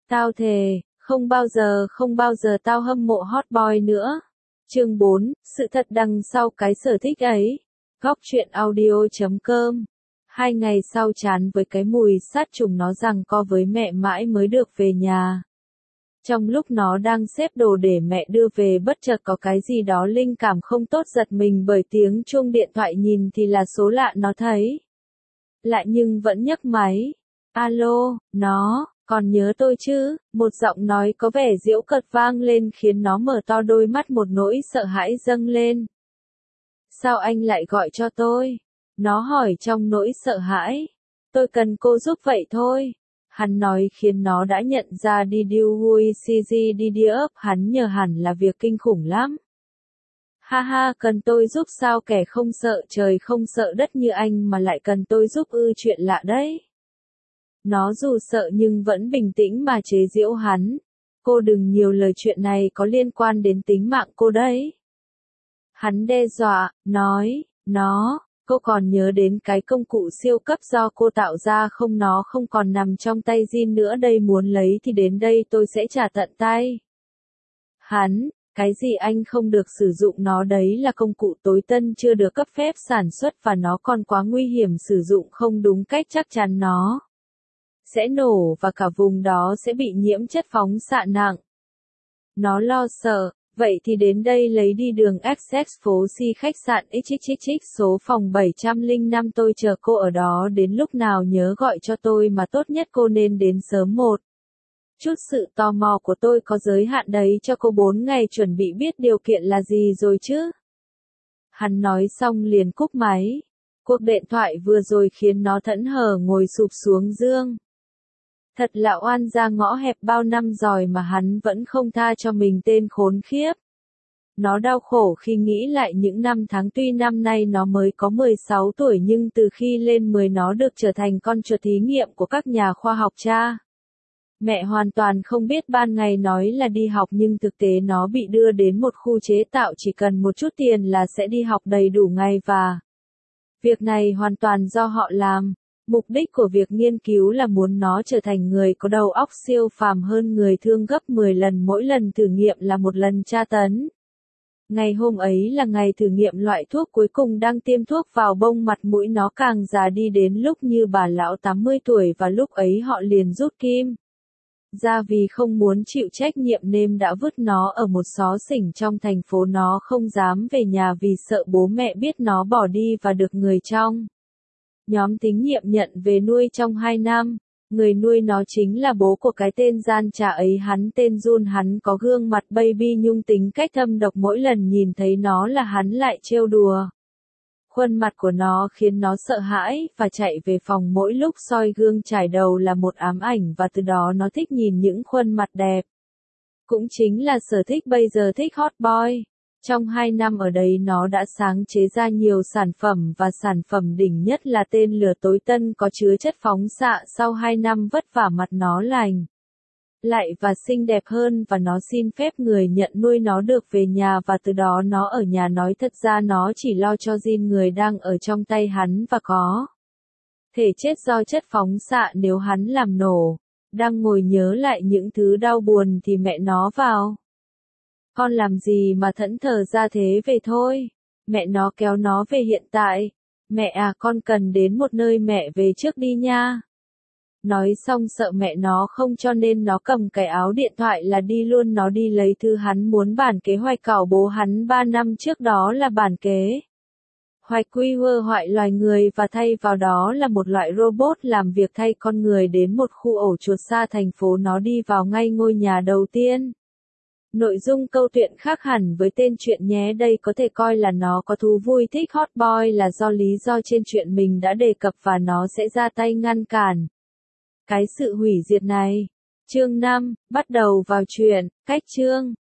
Tao thề, không bao giờ tao hâm mộ hot boy nữa. Chương 4, sự thật đằng sau cái sở thích ấy. Góc truyện audio.com. 2 ngày sau chán với cái mùi sát trùng nó giằng co với mẹ mãi mới được về nhà. Trong lúc nó đang xếp đồ để mẹ đưa về bất chợt có cái gì đó linh cảm không tốt giật mình bởi tiếng chuông điện thoại, nhìn thì là số lạ nó thấy. Lại nhưng vẫn nhấc máy. Alo, nó, còn nhớ tôi chứ? Một giọng nói có vẻ giễu cợt vang lên khiến nó mở to đôi mắt, một nỗi sợ hãi dâng lên. Sao anh lại gọi cho tôi? Nó hỏi trong nỗi sợ hãi. Tôi cần cô giúp vậy thôi. Hắn nói khiến nó đã nhận ra đi điêu hui CG đi đi ấp hắn nhờ hẳn là việc kinh khủng lắm. Ha ha, cần tôi giúp sao, kẻ không sợ trời không sợ đất như anh mà lại cần tôi giúp ư? Chuyện lạ đấy. Nó dù sợ nhưng vẫn bình tĩnh mà chế giễu hắn. Cô đừng nhiều lời, chuyện này có liên quan đến tính mạng cô đấy. Hắn đe dọa, nói, cô còn nhớ đến cái công cụ siêu cấp do cô tạo ra không? Nó không còn nằm trong tay Jin nữa đây, muốn lấy thì đến đây tôi sẽ trả tận tay. Hắn, cái gì anh không được sử dụng nó, đấy là công cụ tối tân chưa được cấp phép sản xuất và nó còn quá nguy hiểm, sử dụng không đúng cách chắc chắn nó sẽ nổ và cả vùng đó sẽ bị nhiễm chất phóng xạ nặng. Nó lo sợ. Vậy thì đến đây lấy đi, đường XX phố C, khách sạn XXX, số phòng 705, tôi chờ cô ở đó, đến lúc nào nhớ gọi cho tôi, mà tốt nhất cô nên đến sớm một chút. Sự tò mò của tôi có giới hạn đấy, cho cô 4 ngày chuẩn bị, biết điều kiện là gì rồi chứ? Hắn nói xong liền cúp máy. Cuộc điện thoại vừa rồi khiến nó thẫn thờ ngồi sụp xuống giường. Thật là oan gia ngõ hẹp, bao năm rồi mà hắn vẫn không tha cho mình, tên khốn khiếp. Nó đau khổ khi nghĩ lại những năm tháng, tuy năm nay nó mới có 16 tuổi nhưng từ khi lên 10 nó được trở thành con chuột thí nghiệm của các nhà khoa học. Cha mẹ hoàn toàn không biết, ban ngày nói là đi học nhưng thực tế nó bị đưa đến một khu chế tạo, chỉ cần một chút tiền là sẽ đi học đầy đủ ngày, và việc này hoàn toàn do họ làm. Mục đích của việc nghiên cứu là muốn nó trở thành người có đầu óc siêu phàm hơn người thường gấp 10 lần, mỗi lần thử nghiệm là một lần tra tấn. Ngày hôm ấy là ngày thử nghiệm loại thuốc cuối cùng, đang tiêm thuốc vào bông mặt mũi nó càng già đi đến lúc như bà lão 80 tuổi, và lúc ấy họ liền rút kim ra vì không muốn chịu trách nhiệm nên đã vứt nó ở một xó xỉnh trong thành phố. Nó không dám về nhà vì sợ bố mẹ biết nó bỏ đi và được người trong nhóm thí nghiệm nhận về nuôi trong 2 năm. Người nuôi nó chính là bố của cái tên gian trá ấy, hắn tên Jun. Hắn có gương mặt baby nhung, tính cách thâm độc, mỗi lần nhìn thấy nó là hắn lại trêu đùa. Khuôn mặt của nó khiến nó sợ hãi, và chạy về phòng mỗi lúc soi gương chải đầu là một ám ảnh, và từ đó nó thích nhìn những khuôn mặt đẹp. Cũng chính là sở thích bây giờ, thích hot boy. Trong 2 năm ở đây nó đã sáng chế ra nhiều sản phẩm, và sản phẩm đỉnh nhất là tên lửa tối tân có chứa chất phóng xạ. Sau 2 năm vất vả, mặt nó lành lại và xinh đẹp hơn, và nó xin phép người nhận nuôi nó được về nhà, và từ đó nó ở nhà. Nói thật ra nó chỉ lo cho Jin, người đang ở trong tay hắn và có thể chết do chất phóng xạ nếu hắn làm nổ. Đang ngồi nhớ lại những thứ đau buồn thì mẹ nó vào. Con làm gì mà thẫn thờ ra thế, về thôi. Mẹ nó kéo nó về hiện tại. Mẹ à, con cần đến một nơi, mẹ về trước đi nha. Nói xong sợ mẹ nó không cho nên nó cầm cái áo điện thoại là đi luôn. Nó đi lấy thư hắn muốn, bản kế hoạch cảo bố hắn 3 năm trước, đó là bản kế hoạch quy hoại loài người, và thay vào đó là một loại robot làm việc thay con người. Đến một khu ổ chuột xa thành phố, nó đi vào ngay ngôi nhà đầu tiên. Nội dung câu chuyện khác hẳn với tên truyện nhé, đây có thể coi là nó có thú vui, thích hot boy là do lý do trên truyện mình đã đề cập, và nó sẽ ra tay ngăn cản cái sự hủy diệt này. Chương 5, bắt đầu vào truyện. Cách chương